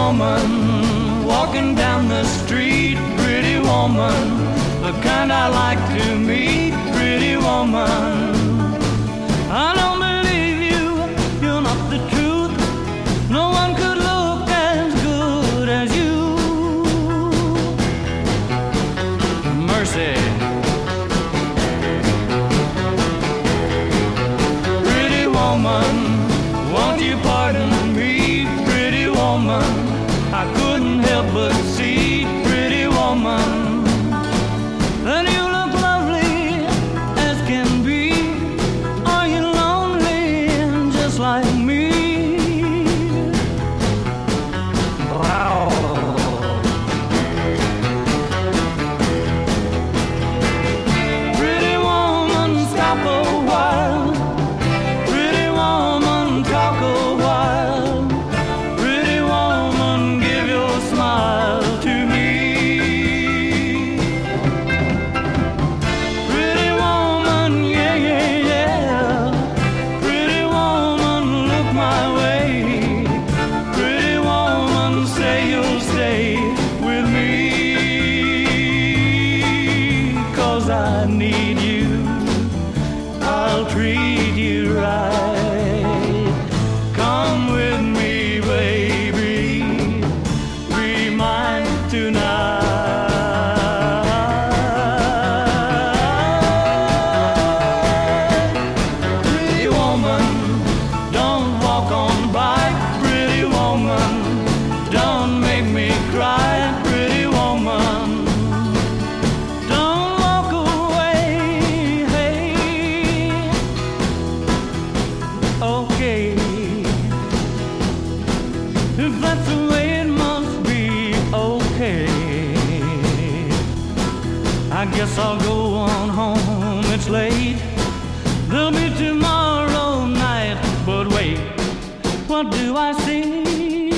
woman walking down the street, pretty woman, the kind I like to meet, pretty woman. I don't believe you, you're not the truth. No one could look as good as you. Mercy. Pretty woman, won't you pardon me, pretty woman? I couldn't help but see, pretty woman, that you look lovely as can be. Are you lonely just like me? Pretty woman, stop a while. Pretty woman, talk a while. Pretty woman, give your smile to me. Pretty woman, yeah, yeah, yeah. Pretty woman, look my way. Pretty woman, say you'll stay with me. 'Cause I need you, I'll treat you right. Come with me, baby, be mine tonight. Pretty woman, don't walk on by. Pretty woman, don't make me cry. Pretty woman, don't walk away. Hey, okay, if that's the way it must be, okay. I guess I'll go on home, it's late. There'll be tomorrow night, but wait, what do I see?